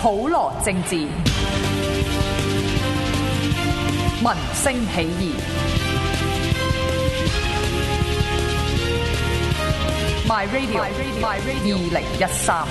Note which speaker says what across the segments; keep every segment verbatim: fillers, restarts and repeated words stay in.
Speaker 1: 普羅政治，民聲起義。My Radio， My Radio， 二零一三。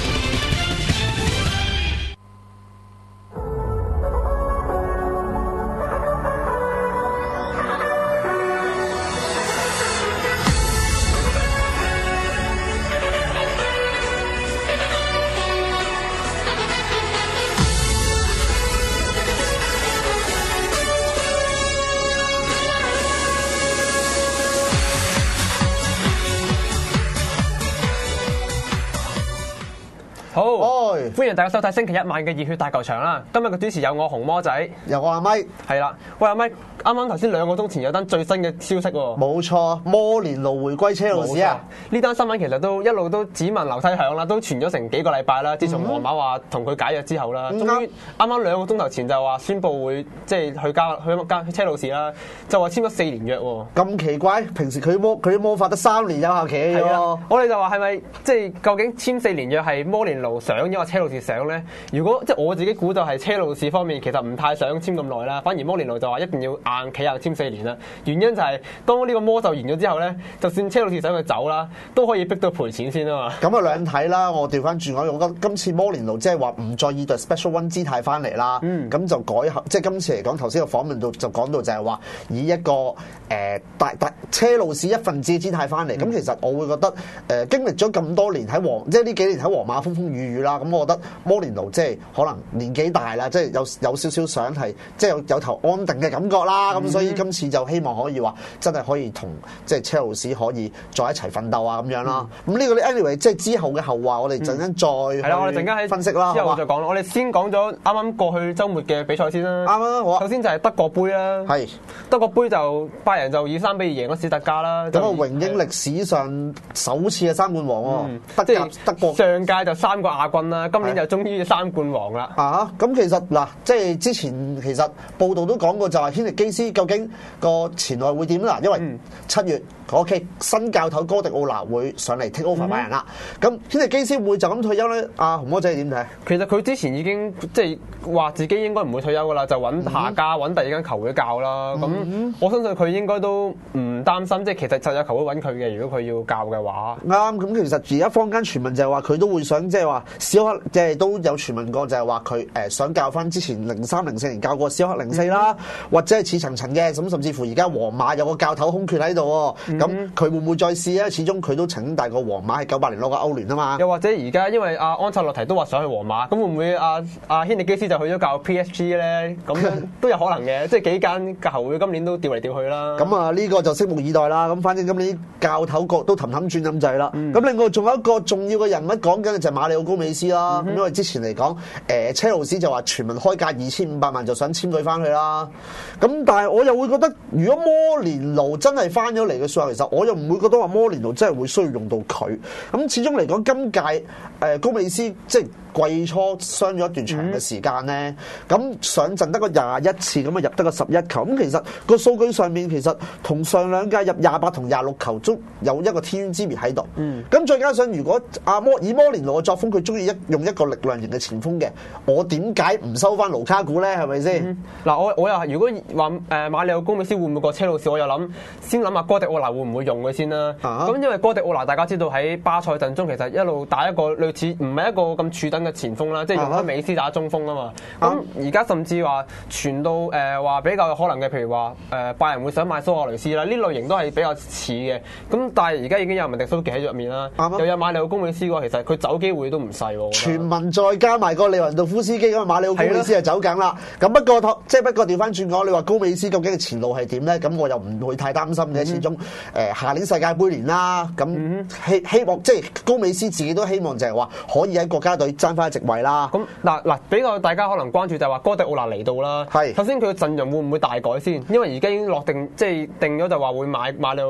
Speaker 2: 好，歡迎大家收睇星期一晚嘅熱血大球場啦！今日嘅主持有我紅魔仔，
Speaker 3: 有我阿咪，
Speaker 2: 係啦。喂，阿咪，啱啱頭先兩個鐘前有單最新嘅消息喎。
Speaker 3: 冇錯，摩連奴回歸車路士啊！
Speaker 2: 呢單新聞其實都一路都只聞樓梯響啦，都傳咗成幾個禮拜啦。自從皇馬話同佢解約之後啦，終於啱啱兩個鐘頭前就話宣佈會即係去加去加車路士啦，就話簽咗四年約喎。
Speaker 3: 咁奇怪，平時佢魔佢啲魔法得三年有效期嘅喎。
Speaker 2: 我哋就話係咪即係究竟簽四年約係摩連奴想，因為車路士想咧？如果即係我自己估就係車路士方面其實唔太想簽咁耐啦，反而摩連奴就話一定要硬企硬簽四年啦。原因就係當呢個魔咒完咗之後咧，就算車路士想佢走啦，都可以逼到賠錢先啊嘛。
Speaker 3: 咁啊兩睇啦，我調翻轉我，我覺得今次摩連奴即係話唔再以對 special one 姿態翻嚟啦，咁、嗯、就改即係今次嚟講，頭先個訪問度就講到就係話以一個誒、呃、大大車路士一份子嘅姿態翻嚟。咁、嗯、其實我會覺得誒、呃、經歷咗咁多年喺皇，即係呢幾年喺皇馬風風雨雨啦。咁我覺得摩連奴即係可能年紀大啦，即係有有少少想係即係有有頭安定嘅感覺啦。咁、嗯、所以今次就希望可以話真係可以同即係車路士可以再一齊奮鬥啊咁樣啦。咁呢、嗯、個 anyway 即係之後嘅後話，我哋陣間再係啦、嗯，我哋陣間喺分析啦。之後再講啦。我哋先講咗啱啱過去週末嘅比賽先啦。啱啊，好啊。首先就係德國杯啦。係德國杯就拜仁就以三比二贏咗史特加啦。咁啊榮膺歷史上首次嘅三冠王喎、嗯。德甲德國上屆就三個亞軍啦，今年就終於三冠王啦。啊，咁其實嗱，即係之前其實報道都講過，就係軒尼基斯究竟個前路會點啦？因為七月嗰期新教頭哥迪奧拿會上嚟 take over 拜仁啦。咁軒尼基斯會就咁退休咧？阿紅魔仔點睇？其實佢之前已經即係話自己應該唔會退休噶啦，就揾下家揾第二間球會教啦。咁、嗯、我相信佢應該都唔擔心，即係其實就有球會揾佢嘅。如果佢要教嘅話，啱。咁其實而家坊間傳聞就係話佢都會想即係話小克，即係都有傳聞過就係話佢誒想教翻之前零三零四年教過小克零四啦，嗯、或者係似層層嘅咁，甚至乎而家皇馬有個教頭空缺喺度，咁佢、嗯、會唔會再試咧？始終佢都曾經帶過皇馬喺九八年攞過歐聯啊嘛。又或者而家因為阿安察洛提都話想去皇馬，咁會唔會阿阿軒尼基斯就去咗教 P S G 咧？咁都有可能嘅，即係幾間球會今年都調嚟調去啦。咁啊呢個就拭目以待啦。咁反正今年教頭角都氹氹轉咁滯啦。咁、嗯、另外仲有一個重要嘅人物講緊嘅就係馬里奧高美斯啦。咁、嗯、因為之前嚟講，誒、呃、車路士就話傳聞開價二千五百萬就想簽佢翻去啦。咁但係我又會覺得，如果摩連奴真係翻咗嚟嘅時候，其實我又唔會覺得話摩連奴真係會需要用到佢。咁始終嚟講，今屆誒、呃、高美斯即係季初傷咗一段長嘅時間咧，咁、嗯、上陣得個廿一次，咁啊入得個十一球。咁其實個數據上面其實同上兩屆入廿八同廿六球都有一個天淵之別喺度。咁、嗯、再加上如果阿摩以摩連奴嘅作風，佢中意一用一個力量型嘅前鋒嘅，我點解唔收翻盧卡古咧？係咪先？嗱、嗯，我我又係如果話誒、呃、馬里奧高美斯會唔會過車路士，我又諗先諗下哥迪奧拿會唔會用佢先啦。咁、啊、因為哥迪奧拿大家知道喺巴塞陣中其實一路打一個類似唔係一個咁柱躉嘅前鋒啦，即係用開美斯打中鋒啊嘛。咁而家甚至話傳到誒話、呃、比較有可能嘅，譬如話誒、呃、拜仁會想買蘇亞雷斯啦，呢類型都係比較似嘅。咁但係而家已經有文迪蘇傑喺入面啦，又有馬里奧高美斯嘅話，其實佢走機會都唔細喎。傳聞再加埋個利雲道夫斯基咁，馬里奧高美斯就走緊啦。咁不過即係不過調翻轉講，你話高美斯究竟嘅前路係點咧？咁我又唔會太擔心嘅。始終誒下年世界盃年啦，咁希希望即係高美斯自己都希望就係話可以喺國家隊爭翻一席位啦。咁嗱嗱，比較大家可能關注就係話哥迪奧拿嚟到啦。係首先佢嘅陣容會唔會大改先？因為而家已經落定，即係定咗就話會買馬里奧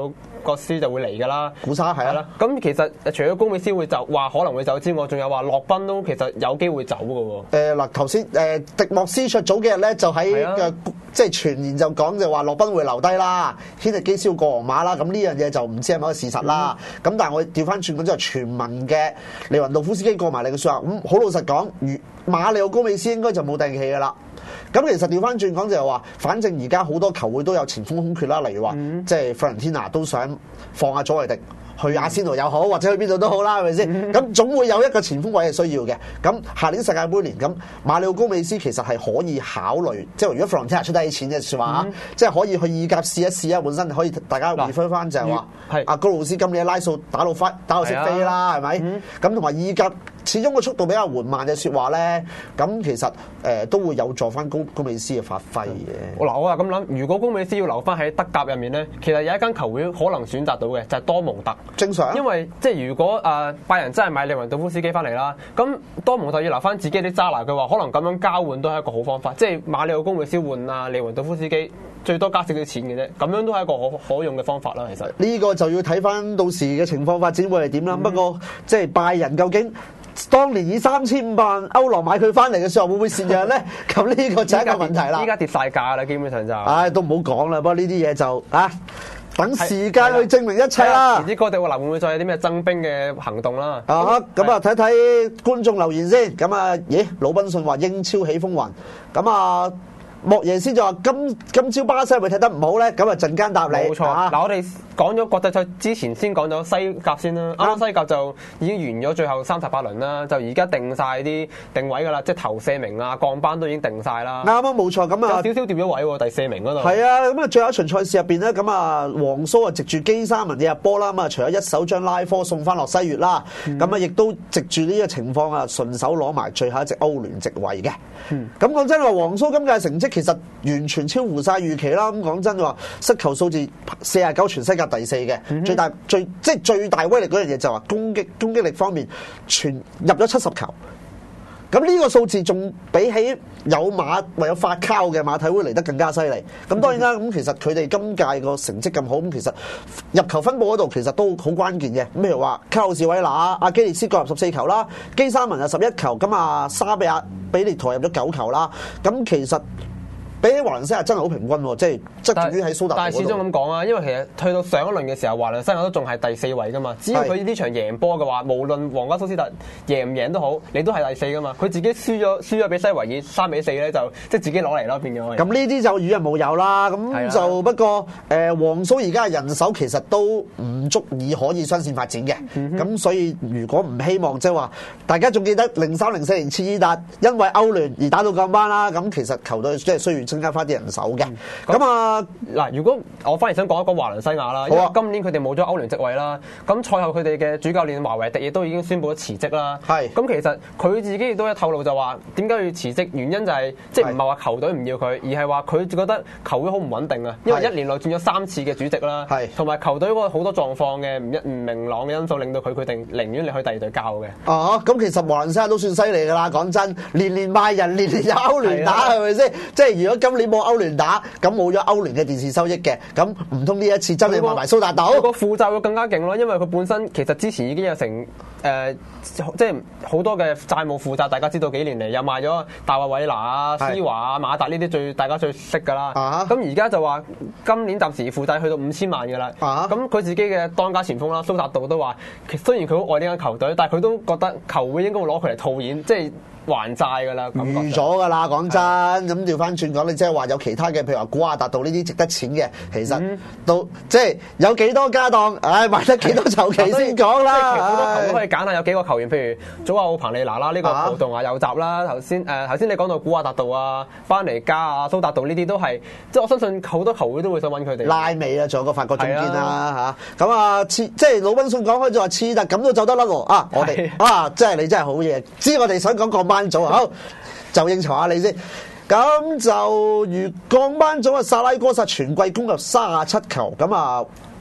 Speaker 2: 個斯就會嚟㗎啦。
Speaker 3: 古沙係啦。
Speaker 2: 咁其實除咗高美斯會走話可能會走之外，仲有話洛賓都其實有機會走㗎喎。
Speaker 3: 誒嗱，頭先誒迪莫斯卓早幾日咧就喺嘅即係傳言就講就話洛賓會留低啦，軒尼基斯要過皇馬啦。咁呢樣嘢就唔知係咪一個事實啦。咁、嗯、但係我調翻轉講，即係傳聞嘅利雲道夫斯基過埋嚟嘅説話，咁、嗯、好老實講，如馬里奧高美斯應該就冇定期㗎啦。咁其實調翻轉講就係話，反正而家好多球會都有前鋒空缺啦，例如話、嗯、即係費倫天拿都想放下佐維迪。去阿仙奴又好，或者去邊度都好啦，係咪先？咁總會有一個前鋒位係需要嘅。咁下年世界盃年，咁馬里奧高美斯其實係可以考慮，即係如果弗朗提亞出低錢嘅説話，嗯、即係可以去意甲試一試啊。本身可以大家回歸翻就係話，阿高魯斯今年拉數打到翻打到識飛啦，係咪？咁同埋意甲始終個速度比較緩慢嘅説話咧，咁其實誒、呃、都會有助翻高高美斯嘅發揮嘅。
Speaker 2: 嗱，我係咁諗，如果高美斯要留翻喺德甲入面咧，其實有一間球會可能選擇到嘅就係多蒙特。
Speaker 3: 正常，
Speaker 2: 因為即係如果誒、呃、拜仁真係買利雲道夫斯基翻嚟啦，咁多蒙特要留翻自己啲渣拿嘅話，可能咁樣交換都係一個好方法。即係馬里奧高美斯換啊利雲道夫斯基，最多加少少錢嘅啫，咁樣都係一個可可用嘅方法啦。其實
Speaker 3: 呢個就要睇翻到時嘅情況發展會係點啦。嗯、不過即係拜仁究竟當年以三千五百萬歐羅買佢翻嚟嘅時候，會唔會蝕讓咧？咁呢個就係一個問題啦。
Speaker 2: 依家跌晒價啦，基本上就唉、
Speaker 3: 哎，都唔好講啦。不過呢啲嘢就啊。等時間去證明一切啦。
Speaker 2: 唔知哥迪奧拿會唔會再有啲咩增兵嘅行動啦？
Speaker 3: 啊，咁啊睇睇觀眾留言先。咁啊，咦，魯賓遜話英超起風雲。咁啊。莫耶先就話今今朝巴西係咪踢得唔好咧？咁啊陣間答你。
Speaker 2: 冇錯。嗱、啊，我哋講咗國際賽之前，先講咗西甲先啦。啱啱、啊、西甲就已經完咗最後三十八輪啦，就而家定晒啲定位㗎啦，即係頭四名啊、降班都已經定晒啦。啱啊，
Speaker 3: 冇錯。咁啊，
Speaker 2: 有少少跌咗位喎，第四名嗰度。
Speaker 3: 係啊，咁啊最後一場賽事入邊咧，咁啊黃蘇啊藉住基沙文嘅入波啦，咁啊除咗一手將拉科送翻落西乙啦，咁啊亦都藉住呢個情況啊順手攞埋最後一隻歐聯席位嘅。咁講、嗯、真話，黃蘇今屆成績其實完全超乎晒預期啦！咁講真話，失球數字四十九，全西甲第四嘅，嗯、哼最大最即係最大威力嗰樣嘢就係話攻擊攻擊力方面，全入咗七十球。咁呢個數字仲比起有馬或有發酵嘅馬體會嚟得更加犀利。咁當然啦，咁其實佢哋今屆個成績咁好，咁其實入球分佈嗰度其實都好關鍵嘅。咁譬如話卡路士韋拿、阿基列斯各入十四球啦，基沙文啊十一球，咁啊沙比亞比列陀入咗九球啦。咁其實比起華倫西亞真係好平均喎，即係側重於喺蘇達。
Speaker 2: 但係始終咁講啊，因為其實去到上一輪嘅時候，華倫西亞都仲係第四位噶嘛。只要佢呢場贏波嘅話，無論皇家蘇斯特贏唔贏都好，你都係第四噶嘛。佢自己輸咗輸咗俾西維爾三比四咧，就即係自己攞嚟咯，變咗。咁呢啲就與人無尤啦。咁就不過誒、呃，皇蘇而家嘅人手其實都唔足以可以雙線發展嘅。咁、嗯、哼所以如果唔希望即係話，大家仲記得零三零四年切爾達因為歐聯而打到降班啦。咁其實球隊即係需要增加翻啲人手嘅，咁、嗯、啊嗱，如果我反而想講一講華倫西亞啦，啊、因為今年佢哋冇咗歐聯席位啦，咁賽後佢哋嘅主教練華維迪亦都已經宣布咗辭職啦。係是，咁其實佢自己亦都有透露就話點解要辭職，原因就係、是、即係唔係話球隊唔要佢，而係話佢覺得球會好唔穩定啊，因為一年內轉咗三次嘅主席啦，係是，同埋球隊嗰個好多狀況嘅唔一唔明朗嘅因素，令到佢決定寧願你去第二隊教嘅。哦、啊，咁其實華倫西亞都算犀利㗎啦，講真，年年賣人，年年有歐聯打，係咪先？即係如果今年冇歐聯打，咁冇咗歐聯嘅電視收益嘅，咁唔通呢一次真係賣埋蘇達島？個負債會更加勁咯，因為佢本身其實之前已經有成誒、呃，即係好多嘅債務負債，大家知道幾年嚟又賣咗大衛韋拿啊、施華啊、馬達呢啲最大家最識㗎啦。咁而家就話今年暫時負債去到五千萬㗎啦。咁佢、啊、自己嘅當家前鋒啦，蘇達道都話，雖然佢好愛呢間球隊，但係佢都覺得球會應該會攞佢嚟套現，即係還債㗎啦，預咗㗎啦，講真。咁調翻轉講，你即係話有其他嘅，譬如話古亞達道呢啲值得錢嘅，其實、嗯、都即係有幾多家當，唉，買得幾多籌期先講啦。好多球都可以揀下，有幾個球員，譬如祖奧彭利拿啦，呢、這個葡萄牙右閘啦，頭先誒頭先你講到古亞達道啊、班尼加啊、蘇達道呢啲都係，即係我相信好多球會都會想揾佢哋。拉美啊，仲有個法國總監啦嚇，咁啊，即係魯賓遜講開就話次特咁都走得甩喎啊！我哋啊，真係你真係好嘢，知我哋想講降班組好。就應酬下你先，咁就如降班組啊，薩拉哥薩全季攻入三十七球，咁啊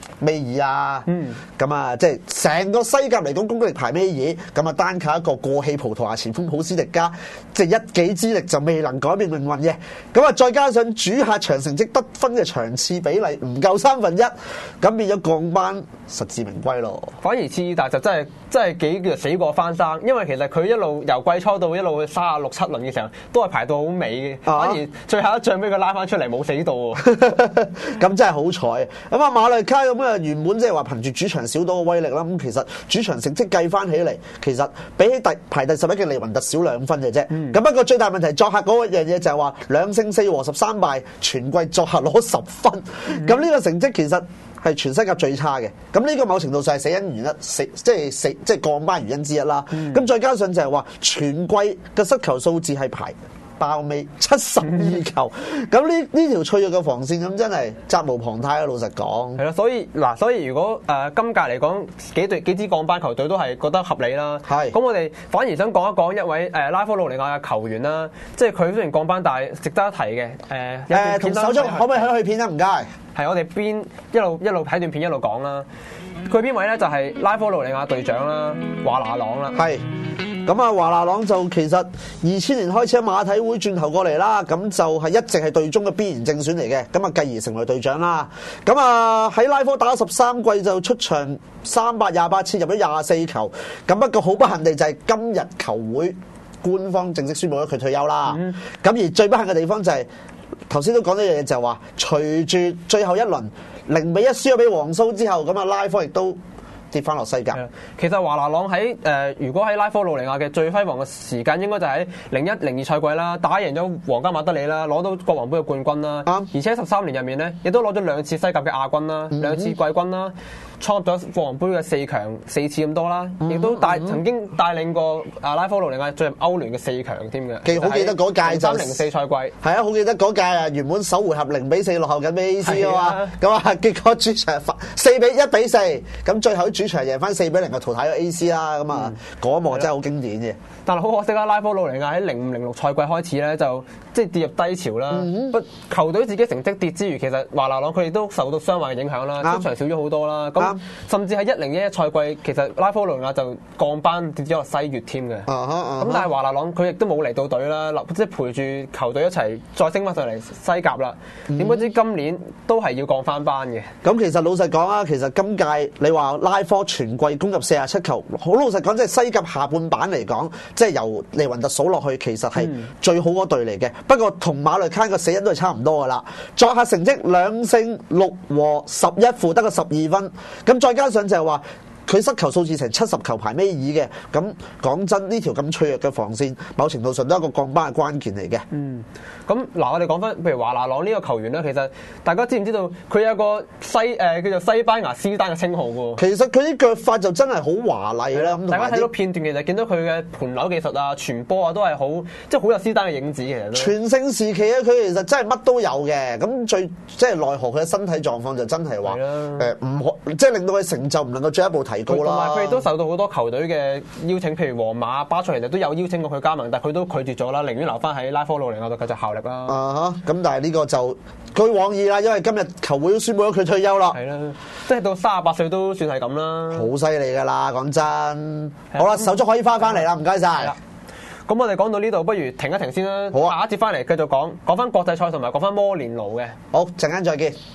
Speaker 3: 尾二啊，
Speaker 2: 嗯，
Speaker 3: 咁啊，即係成個西甲嚟講攻擊力排尾二，咁啊單靠一個過氣葡萄牙前鋒普斯迪加，即係一己之力就未能改變命運嘅。咁啊，再加上主客場成績得分嘅場次比例唔夠三分一，咁變咗降班實至名歸咯。
Speaker 2: 反而次達就真係真係幾叫死過翻生，因為其實佢一路由季初到一路去三十六七輪嘅時候，都係排到好尾嘅，反而最後一仗俾佢拉翻出嚟冇死到喎。
Speaker 3: 咁真係好彩。咁啊，馬略卡咁啊，原本即係話憑住主場小島嘅威力啦，咁其實主場成績計翻起嚟，其實比起第排第十一嘅利雲特少兩分嘅啫。咁、嗯、不過最大問題作客嗰樣嘢就係話兩勝四和十三敗，全季作客攞十分。咁呢、嗯、個成績其實係全西甲最差嘅。咁呢個某程度上係死因原因，死即係死即係降班原因之一啦。咁、嗯、再加上就係話全季嘅失球數字係排爆尾七十二球，咁呢呢條脆弱嘅防線咁真係責無旁貸啊！老實講，
Speaker 2: 係啦，所以嗱，所以如果誒、呃、今屆嚟講幾隊幾支降班球隊都係覺得合理啦。係，咁我哋反而想講一講一位誒、呃、拉科魯尼亞嘅球員啦，即係佢雖然降班，但係值得一提嘅。誒、呃、誒，
Speaker 3: 同手足可唔可以去去片啊？唔該，
Speaker 2: 係我哋邊一路一路睇段片一路講啦。佢邊位咧就係、是、拉科魯尼亞隊長啦，華拿朗啦。係。
Speaker 3: 咁啊，華拿朗就其實二千年開始喺馬體會轉頭過嚟啦，咁就係一直係隊中嘅必然正選嚟嘅，咁啊繼而成為隊長啦。咁啊喺拉科打咗十三季就出場三百廿八次，入咗廿四球。咁不過好不幸地就係今日球會官方正式宣布咗佢退休啦。咁、嗯、而最不幸嘅地方就係頭先都講咗一樣嘢，就係話隨住最後一輪零比一輸咗俾皇蘇之後，咁啊拉科亦都跌翻落西甲。
Speaker 2: 其實華拿朗喺誒、呃，如果喺拉科魯尼亞嘅最輝煌嘅時間，應該就喺零一零二賽季啦，打贏咗皇家馬德里啦，攞到國王杯嘅冠軍啦。嗯、而且十三年入面咧，亦都攞咗兩次西甲嘅亞軍啦，兩次季軍啦，創咗國王杯嘅四強四次咁多啦，亦都帶曾經帶領過啊拉科魯尼亞進入歐聯嘅四強添嘅。
Speaker 3: 記好記得嗰屆就
Speaker 2: 三零四賽季，
Speaker 3: 係啊，好記得嗰屆啊，原本首回合零比四落後緊俾 A C 啊嘛，咁啊結果主場四比一比四，咁最後主場贏翻四比零就淘汰咗 A C 啦，咁啊嗰一幕真係好經典嘅。
Speaker 2: 但係好可惜啦，拉科魯尼亞喺零五零六賽季開始咧就即係跌入低潮啦。不、嗯、球隊自己成績跌之餘，其實華拿朗佢哋都受到傷患嘅影響啦，出場少咗好多啦。咁甚至喺一零一一賽季，其實拉科魯尼亞就降班跌咗落西乙添嘅。咁、uh huh, uh huh. 但係華拿朗佢亦都冇嚟到隊啦，即係陪住球隊一齊再升翻上嚟西甲啦。點不知今年都係要降翻班嘅。
Speaker 3: 咁、嗯、其實老實講啊，其實今屆你話拉科全季攻入四十七球，好老實講，即係西甲下半版嚟講。即係由利雲特數落去，其實係最好嗰隊嚟嘅。嗯、不過同馬略卡個死因都係差唔多噶啦。作客成績兩勝六和十一負，得個十二分。咁再加上就係話佢失球數字成七十球排尾二嘅。咁講真，呢條咁脆弱嘅防線，某程度上都係一個降班嘅關鍵嚟嘅。
Speaker 2: 嗯。咁嗱，我哋講翻，譬如華拿朗呢個球員咧，其實大家知唔知道佢有個西誒、呃、叫做西班牙斯丹嘅稱號嘅？
Speaker 3: 其實佢啲腳法就真係好華麗啦。咁
Speaker 2: 大家睇到片段，其實見到佢嘅盤扭技術啊、傳波啊，都係好即係好有斯丹嘅影子。其實
Speaker 3: 全盛時期啊，佢其實真係乜都有嘅。咁最即係奈何佢嘅身體狀況就真係話誒唔可，即係令到佢成就唔能夠進一步提高啦。同埋
Speaker 2: 佢亦都受到好多球隊嘅邀請，譬如皇馬、巴塞，其實都有邀請過佢加盟，但係佢都拒絕咗啦，寧願留翻喺拉科魯尼亞度繼續效力啦。
Speaker 3: 啊咁、uh huh, 但係呢個就據往意啦，因為今日球會都宣布咗佢退休啦。
Speaker 2: 係啦，即係到三十八歲都算係咁啦。
Speaker 3: 好犀利㗎啦，講真。的好啦，手足可以翻返嚟啦，唔該晒。
Speaker 2: 咁我哋講到呢度，不如停一停先啦。好啊，下一節翻嚟繼續講，講翻國際賽同埋講翻摩連奴嘅。
Speaker 3: 好，陣間再見。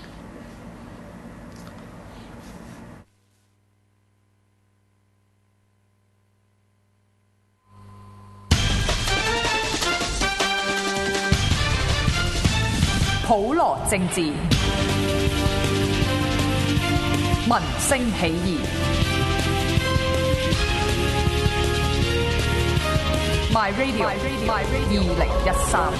Speaker 1: 普羅政治，民聲起義。My Radio，二零一三。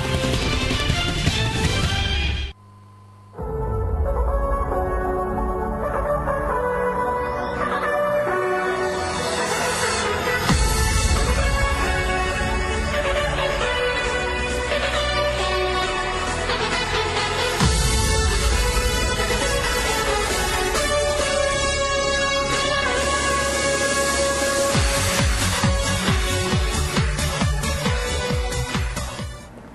Speaker 2: 好，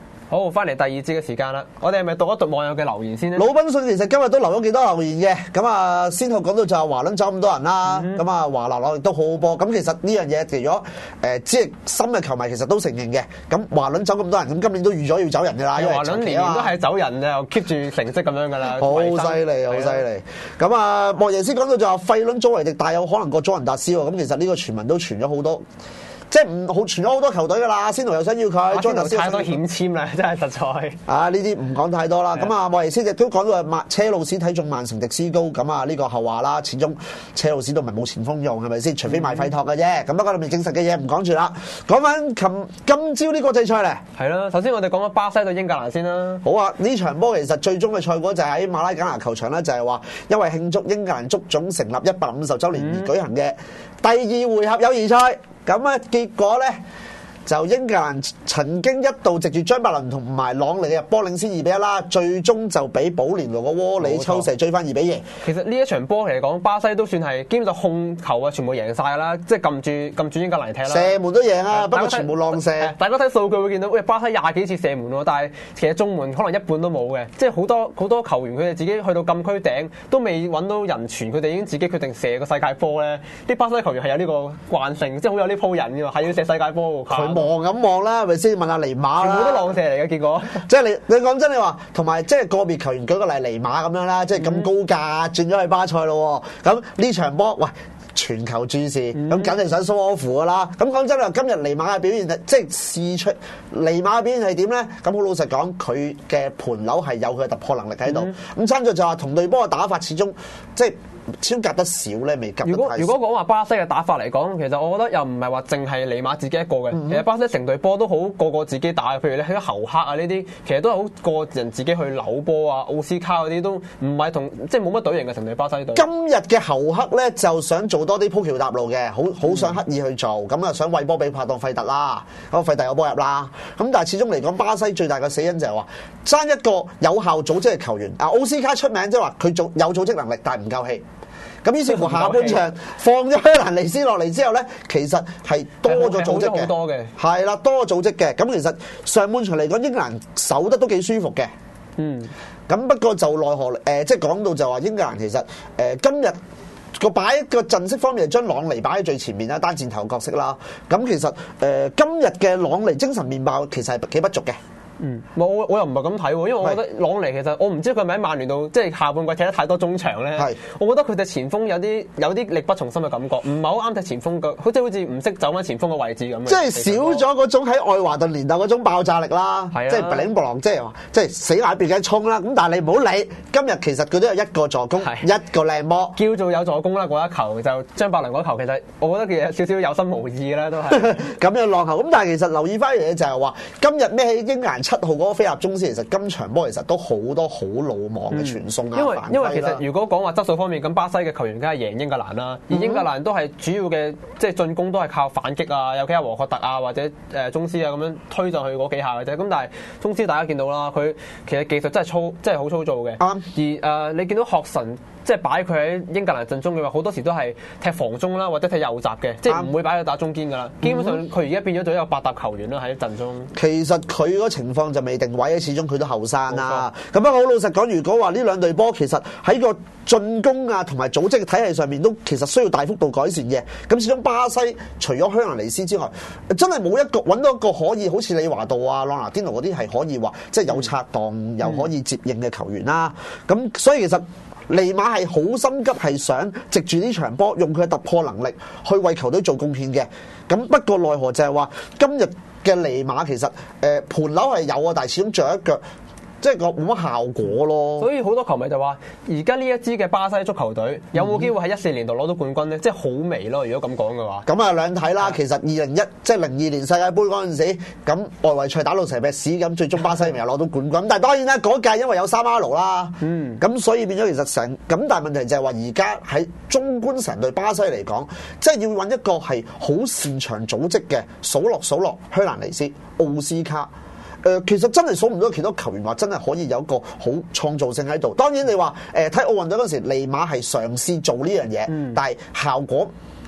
Speaker 2: 好，翻嚟第二節嘅時間啦，我哋係咪讀一讀網友嘅留言先咧？
Speaker 3: 魯賓遜其實今日都留咗幾多留言嘅，咁啊先後講到就係華倫走咁多人啦，咁啊、嗯、華拿朗亦都好好波，咁其實呢樣嘢除咗誒只係深嘅球迷其實都承認嘅，咁華倫走咁多人，咁今年都預咗要走人㗎啦，因為華倫年年都係走人嘅，又 keep 住成績咁樣㗎啦，好犀利，好犀利。咁啊莫耶斯講到就話費倫祖維迪大有可能過祖雲達斯喎，咁其實呢個傳聞都傳咗好多。即係唔好傳咗好多球隊㗎啦，阿仙奴又想要佢，祖雲達斯
Speaker 2: 太多險簽啦，真係實在。啊，
Speaker 3: 呢啲唔講太多啦。咁啊，莫耶斯亦都講到話，車路士睇中曼城迪斯高，咁啊呢個後話啦。始終車路士都唔係冇前鋒用，係咪先？除非賣費托嘅啫。咁、嗯、不過裏面證實嘅嘢唔講住啦。講翻琴今朝呢個國際賽咧，
Speaker 2: 係啦。首先我哋講咗巴西對英格蘭先啦。
Speaker 3: 好啊，呢場波其實最終嘅賽果就係喺馬拉加納球場啦，就係、是、話因為慶祝英格蘭足總成立一百五十週年而舉行嘅第二回合友誼賽。咁啊，結果咧就英格蘭曾經一度藉住張伯倫同埋朗尼嘅入波領先二比一啦，最終就俾保連奴個窩里抽射追翻二比二。
Speaker 2: 其實呢一場波嚟講，巴西都算係基本上控球啊，全部贏晒啦，即係撳住撳住英格蘭踢啦。
Speaker 3: 射門都贏啊，不過全部浪射。
Speaker 2: 大家睇數據會見到，喂，巴西廿幾次射門喎，但係其實中門可能一半都冇嘅，即係好多好多球員佢哋自己去到禁區頂都未揾到人傳，佢哋已經自己決定射個世界波咧。啲巴西球員係有呢個慣性，即係好有呢鋪癮㗎嘛，係要射世界波。
Speaker 3: 佢望咁望啦，係咪先？問下尼馬啦，
Speaker 2: 全部都浪射嚟嘅結果。
Speaker 3: 即係你你講真，你話同埋即係個別球員舉個例，尼馬咁樣啦，即係咁高價轉咗去巴塞咯。咁呢場波，喂，全球注視，咁梗係想 show off 㗎啦。咁講真啦，今日尼馬嘅表現即係試出尼馬嘅表現係點咧？咁好老實講，佢嘅盤樓係有佢嘅突破能力喺度。咁爭在就話同對波嘅打法始終即係。超隔得少咧，未及。
Speaker 2: 如果如果講話巴西嘅打法嚟講，其實我覺得又唔係話淨係尼馬自己一個嘅。嗯、其實巴西成隊波都好個個自己打嘅。譬如你喺侯克啊呢啲，其實都係好個人自己去扭波啊。奧斯卡嗰啲都唔係同即係冇乜隊形嘅成隊巴西隊。
Speaker 3: 今日嘅侯克咧就想做多啲鋪橋搭路嘅，好好想刻意去做，咁啊、嗯、想餵波俾拍檔費特啦，咁費特有波入啦。咁但係始終嚟講，巴西最大嘅死因就係話爭一個有效組織嘅球員。啊，奧斯卡出名即係話佢做有組織能力，但係唔夠氣。咁於是乎下半場放咗香蘭尼斯落嚟之後咧，其實係多咗組織嘅，
Speaker 2: 多嘅
Speaker 3: 係啦，多咗組織嘅。咁其實上半場嚟講，英格蘭守得都幾舒服嘅。嗯，咁不過就奈何誒、呃，即係講到就話英格蘭其實誒、呃、今日個擺個陣式方面係將朗尼擺喺最前面啦，單箭頭角色啦。咁其實誒、呃、今日嘅朗尼精神面貌其實係幾不俗嘅。
Speaker 2: 嗯，我我又唔係咁睇喎，因為我覺得朗尼其實我唔知佢係咪喺曼聯度，即係下半季踢得太多中場咧。係，我覺得佢哋前鋒有啲有啲力不從心嘅感覺，唔係好啱踢前鋒嘅，好似好似唔識走翻前鋒嘅位置咁。即係
Speaker 3: 少咗嗰種喺愛華頓年代嗰種爆炸力啦，係啊，即係布靈布朗，即係話即係死眼邊嘅衝啦。咁但係你唔好理，今日其實佢都有一個助攻，一個靚波，
Speaker 2: 叫做有助攻啦。嗰一球就張伯倫嗰球，其實我覺得其實少少有心無意啦，都係
Speaker 3: 咁樣浪球。咁但係其實留意翻一樣嘢就係話，今日孭起英格蘭七號嗰個菲亞中。其實今場波其實都好多好魯莽嘅傳送啊、
Speaker 2: 嗯，因為因為其實如果講話質素方面，咁巴西嘅球員梗係贏英格蘭啦，而英格蘭都係主要嘅即係進攻都係靠反擊啊，有幾下和確特啊或者誒宗斯啊咁樣推上去嗰幾下嘅啫。咁但係宗斯大家見到啦，佢其實技術真係粗，真係好粗糙嘅。嗯、而誒、呃、你見到學神。即係擺佢喺英格蘭陣中嘅話，好多時都係踢防中啦，或者踢右閘嘅，即係唔會擺佢打中堅噶啦。基本上佢而家變咗做一個百搭球員啦喺陣中。
Speaker 3: 其實佢個情況就未定位，始終佢都後生啦。咁不過好老實講，如果話呢兩隊波其實喺個進攻啊同埋組織嘅體系上面都其實需要大幅度改善嘅。咁始終巴西除咗香蘭尼斯之外，真係冇一個揾到一個可以好似李華道啊、朗拿甸奴嗰啲係可以話即係有拆檔又可以接應嘅球員啦。咁所以其實尼馬係好心急，係想藉住呢場波用佢嘅突破能力去為球隊做貢獻嘅。咁不過奈何就係話今日嘅尼馬其實誒盤樓係有啊，但係始終着一腳。即係個冇乜效果咯，
Speaker 2: 所以好多球迷就話：而家呢一支嘅巴西足球隊有冇機會喺一四年度攞到冠軍咧？即係好微咯，如果咁講嘅話。
Speaker 3: 咁啊兩睇啦，其實二零一即係零二年世界盃嗰陣時，咁外圍賽打到成劈屎咁，最終巴西咪又攞到冠軍。但係當然啦，嗰屆因為有三 R 啦，嗯，咁所以變咗其實成咁，但係問題就係話而家喺中觀成隊巴西嚟講，即係要揾一個係好擅長組織嘅，數落數落香蘭尼斯、奧斯卡。誒、呃，其實真係數唔到其他球員話真係可以有一個好創造性喺度。當然你話誒睇奧運隊嗰陣時，尼馬係嘗試做呢樣嘢，嗯、但係效果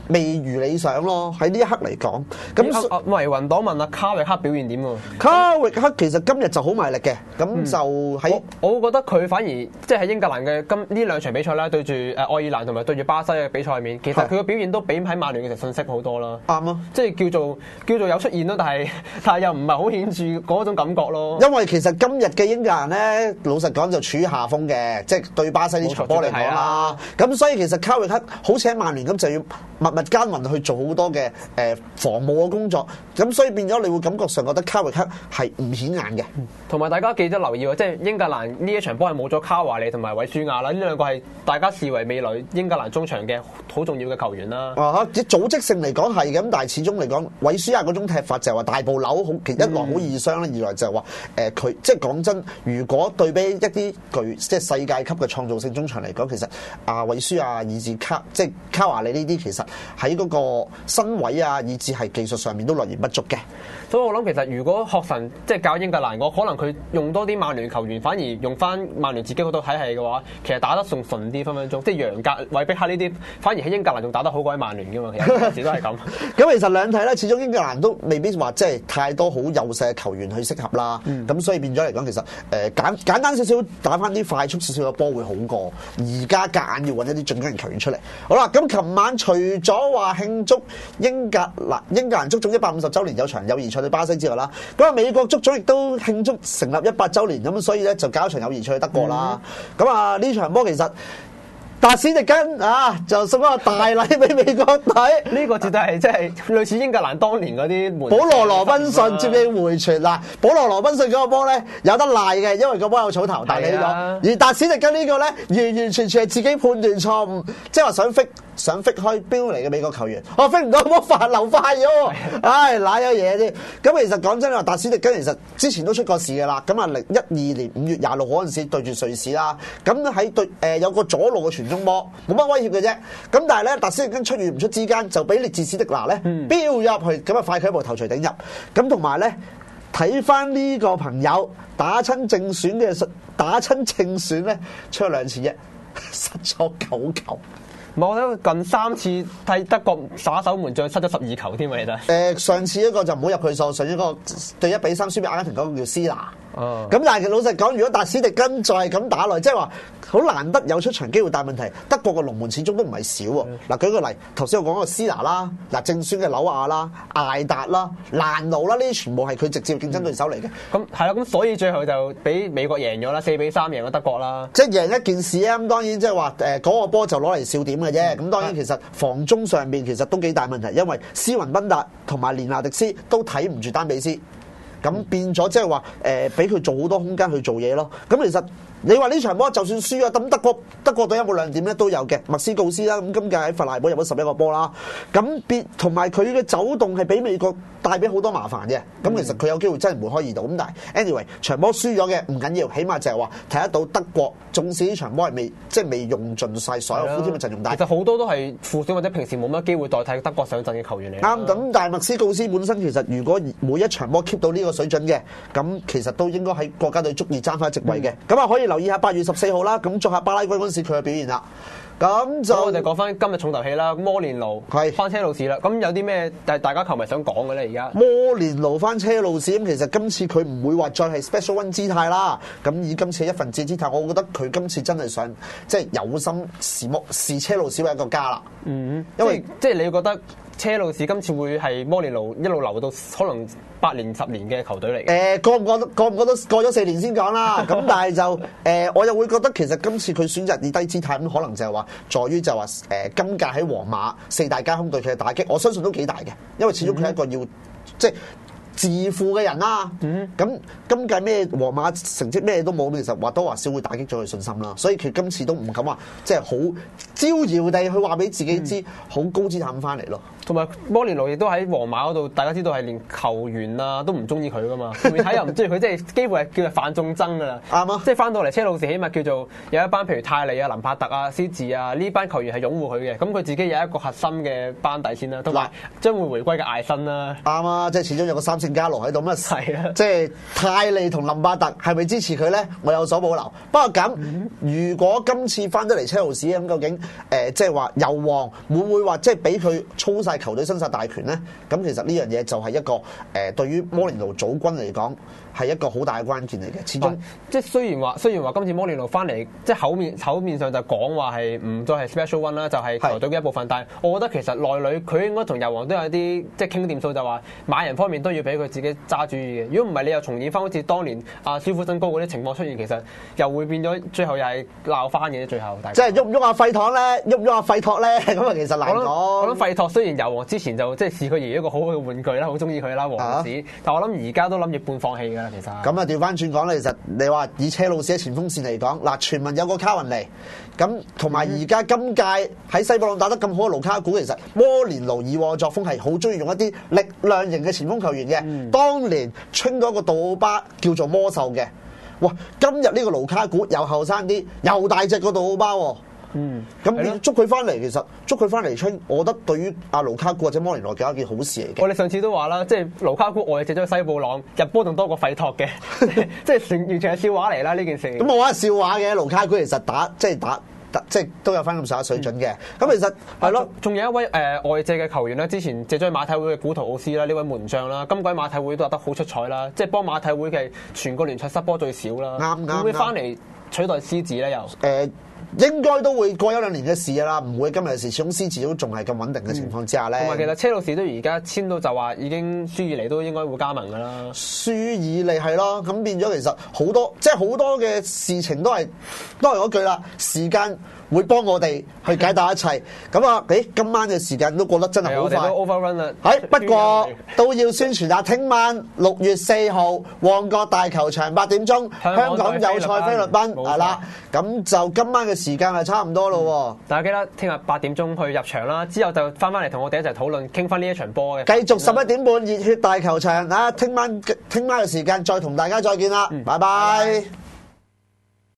Speaker 3: 未如理想咯。喺呢一刻嚟講，咁
Speaker 2: 咁維雲黨問阿卡域克表現點喎？
Speaker 3: 卡域克其實今日就好賣力嘅，咁就喺、
Speaker 2: 嗯、我我覺得佢反而即係喺英格蘭嘅今呢兩場比賽啦，對住誒愛爾蘭同埋對住巴西嘅比賽入面，其實佢嘅表現都比喺曼聯嘅時候遜色好多啦。
Speaker 3: 啱啊，
Speaker 2: 即係叫做叫做有出現咯，但係但係又唔係好顯著嗰種感覺咯。
Speaker 3: 因為其實今日嘅英格蘭咧，老實講就處於下風嘅，即係對巴西呢場波嚟講啦。咁所以其實卡域克好似喺曼聯咁就要默默耕耘去做好多嘅誒防務嘅工作，咁所以變咗你會感覺上覺得卡域克係唔顯眼嘅。
Speaker 2: 同埋大家記得留意喎，即係英格蘭呢一場波係冇咗卡華利同埋韋舒亞啦，呢兩個係大家視為未來英格蘭中場嘅好重要嘅球員啦。
Speaker 3: 啊，啲組織性嚟講係咁，但係始終嚟講，韋舒亞嗰種踢法就係話大步扭好，其一來好易傷啦，二來就係話誒佢即係講真，如果對比一啲具即係世界級嘅創造性中場嚟講，其實啊韋舒亞以至卡即係卡華利呢啲，其實喺嗰個身位啊，以至係技術上面都略嫌不足嘅。
Speaker 2: 所以我諗其實如果學神即係教英格蘭，我可能佢用多啲曼聯球員，反而用翻曼聯自己嗰套體系嘅話，其實打得仲順啲分分鐘。即係楊格、韋碧克呢啲，反而喺英格蘭仲打得好過喺曼聯嘅嘛。其實有時都係咁。
Speaker 3: 咁其實兩睇咧，始終英格蘭都未必話即係太多好幼細嘅球員去適合啦。咁、嗯、所以變咗嚟講，其實誒、呃、簡簡單少少打翻啲快速少少嘅波會好過。而家夾硬要揾一啲進攻型球員出嚟。好啦，咁琴晚除咗話慶祝英格蘭英格蘭足總一百五十週年有場友誼賽對巴西之外啦，咁啊美國足總亦都慶祝成立一百週年，咁所以咧就搞一場友誼賽去德國啦。咁啊呢場波其實達史迪根啊就送一個大禮俾美國隊，
Speaker 2: 呢個絕對係即係類似英格蘭當年嗰啲門。
Speaker 3: 保羅羅賓遜接應回傳嗱，保羅羅賓遜嗰個波咧有得賴嘅，因為個波有草頭彈起咗，啊、而達史迪根呢個咧完完全全係自己判斷錯誤，即係話想飛。想飛開標嚟嘅美國球員，我飛唔到，冇發流快咗，唉，賴咗嘢啫。咁其實講真，話達史迪根其實之前都出過事嘅啦。咁啊，零一二年五月廿六號嗰陣時對住瑞士啦，咁喺對誒、呃、有個左路嘅傳中波，冇乜威脅嘅啫。咁但係咧，達史迪根出與唔出之間，就俾列治史迪拿咧飆入去，咁啊快佢一步頭槌頂入。咁同埋咧，睇翻呢個朋友打親正選嘅打親正選咧，出咗兩次啫，失咗九球。
Speaker 2: 我覺得近三次替德國耍手門將失咗十二球添啊！其實
Speaker 3: 誒上次一個就唔好入佢數，上一個對一比三輸俾阿根廷嗰個叫斯拿。
Speaker 2: 哦，
Speaker 3: 咁但係老實講，如果達史迪根再係咁打落，即係話好難得有出場機會，但係問題德國個龍門始終都唔係少喎。嗱、嗯，舉個例，頭先我講個斯拿啦，嗱正選嘅紐亞啦、艾達啦、蘭奴啦，呢啲全部係佢直接競爭對手嚟嘅。
Speaker 2: 咁係啦，咁所以最後就俾美國贏咗啦，四比三贏咗德國啦。
Speaker 3: 即係贏一件事啊！咁當然即係話誒嗰個波就攞嚟笑點嘅啫。咁、嗯、當然其實防中上面其實都幾大問題，因為斯雲賓達同埋連拿迪斯都睇唔住丹比斯。咁變咗即係話誒，俾佢做好多空間去做嘢咯。咁其實你話呢場波就算輸咗，咁德國德國隊有冇亮點咧？都有嘅，麥斯告斯啦。咁今屆喺弗賴堡入咗十一個波啦。咁別同埋佢嘅走動係俾美國帶俾好多麻煩嘅。咁其實佢有機會真係梅開二度。咁但係 anyway 場波輸咗嘅唔緊要，起碼就係話睇得到德國縱使呢場波係未即係未用盡晒所有副添嘅陣容，但係其
Speaker 2: 實好多都係副選或者平時冇乜機會代替德國上陣嘅球員嚟。
Speaker 3: 啱咁，但係麥斯告斯本身其實如果每一場波 keep 到呢個水準嘅，咁其實都應該喺國家隊足以爭翻席位嘅。咁啊、嗯、可以留意下八月十四號啦，咁作客巴拉圭嗰陣時佢嘅表現啦。咁就
Speaker 2: 我哋講翻今日重頭戲啦，摩連奴係翻車路士啦。咁有啲咩大大家球迷想講嘅咧？而家
Speaker 3: 摩連奴翻車路士咁，其實今次佢唔會話再係 special one 姿態啦。咁以今次一份子姿態，我覺得佢今次真係想即係有心視摩視車路士為一個家啦。
Speaker 2: 嗯，
Speaker 3: 因為
Speaker 2: 即係你覺得車路士今次會係摩連奴一路留到可能八年十年嘅球隊嚟嘅？誒、
Speaker 3: 呃，過唔過得過唔過得過咗四年先講啦。咁但係就誒、呃，我又會覺得其實今次佢選擇以低姿態咁，可能就係話在於就係話誒，今屆喺皇馬四大皆空對佢嘅打擊，我相信都幾大嘅，因為始終佢係一個要、嗯、即係自負嘅人啦。咁、嗯、今屆咩皇馬成績咩都冇，其實或多或少會打擊咗佢信心啦。所以佢今次都唔敢話即係好招搖地去話俾自己知好、嗯、高姿態咁翻嚟咯。
Speaker 2: 同埋摩連奴亦都喺皇馬嗰度，大家知道係連球員啊都唔中意佢噶嘛，媒體又唔中意佢，即係幾乎係叫做犯眾憎噶啦。
Speaker 3: 啱啊！
Speaker 2: 即係翻到嚟車路士，起碼叫做有一班譬如泰利啊、林柏特啊、斯治啊呢班球員係擁護佢嘅，咁佢自己有一個核心嘅班底先啦，同埋將會回歸嘅艾辛啦。啱
Speaker 3: 啊！即係始終有個三線加羅喺度，乜
Speaker 2: 係啊？
Speaker 3: 即係泰利同林柏特係咪支持佢咧？我有所保留。不過咁，嗯、如果今次翻得嚟車路士咁，究竟誒即係話油王會唔會話即係俾佢操晒球隊生殺大權咧？咁其實呢樣嘢就係一個誒、呃、對於摩連奴組軍嚟講係一個好大嘅關鍵嚟嘅。始終
Speaker 2: 即係雖然話雖然話今次摩連奴翻嚟，即係口面口面上就講話係唔再係 special one 啦，就係球隊嘅一部分。是但係我覺得其實內裏佢應該同油王都有啲即係傾掂數，就話買人方面都要俾佢自己揸主意嘅。如果唔係，你又重演翻好似當年阿舒夫真高嗰啲情況出現，其實又會變咗最後又係鬧翻嘅。最後
Speaker 3: 即係喐唔喐阿費托咧，喐唔喐阿費托咧，咁啊其實難講。
Speaker 2: 我諗費托雖然油王之前就即係視佢如一個好好嘅玩具啦，好中意佢啦王子，啊、但我諗而家都諗住半放棄㗎啦，其實。
Speaker 3: 咁啊調翻轉講咧，其實你話以車路士嘅前鋒線嚟講，嗱傳聞有個卡雲尼，咁同埋而家今屆喺西布朗打得咁好嘅盧卡古，其實摩連奴以往嘅作風係好中意用一啲力量型嘅前鋒球員嘅。嗯、當年吹到一個杜奧巴叫做魔獸嘅，哇！今日呢個盧卡古又後生啲，又大隻個杜奧巴喎。嗯，咁你捉佢翻嚟，其實捉佢翻嚟吹，我覺得對於阿盧卡古或者摩連奴係一件好事嚟嘅。我哋
Speaker 2: 上次都話啦，即係盧卡古外借咗西布朗入波仲多過費托嘅，即係完全係笑話嚟啦呢件事。
Speaker 3: 咁我話笑話嘅，盧卡古其實打即係打。即係都有翻咁上下水準嘅，咁、嗯、其實係咯，
Speaker 2: 仲有一位誒、呃、外借嘅球員咧，之前借咗馬體會嘅古圖奧斯啦，呢位門將啦，今季馬體會都打得好出彩啦，即係幫馬體會嘅全個聯賽失波最少啦，啱啱會唔會翻嚟取代獅子咧？又誒、
Speaker 3: 呃、應該都會過一兩年嘅事啦，唔會今日嘅事，始終獅子都仲係咁穩定嘅情況之下咧。
Speaker 2: 同埋、嗯、其實車路士都而家簽到就話已經舒爾尼都應該會加盟㗎啦。
Speaker 3: 舒爾尼係咯，咁變咗其實好多即係好多嘅事情都係都係嗰句啦，時間會幫我哋去解答一切。咁啊，誒，今晚嘅時間都過得真係好快。
Speaker 2: 都 overrun 啦。
Speaker 3: 係不過都要宣傳下，聽晚六月四號旺角大球場八點鐘，香港有賽菲律賓係啦。咁就今晚嘅時間係差唔多咯。
Speaker 2: 大家記得聽日八點鐘去入場啦，之後就翻翻嚟同我哋一齊討論，傾翻呢一場波嘅。
Speaker 3: 繼續十一點半熱血大球場啊！聽晚聽晚嘅時間再同大家再見啦，拜拜。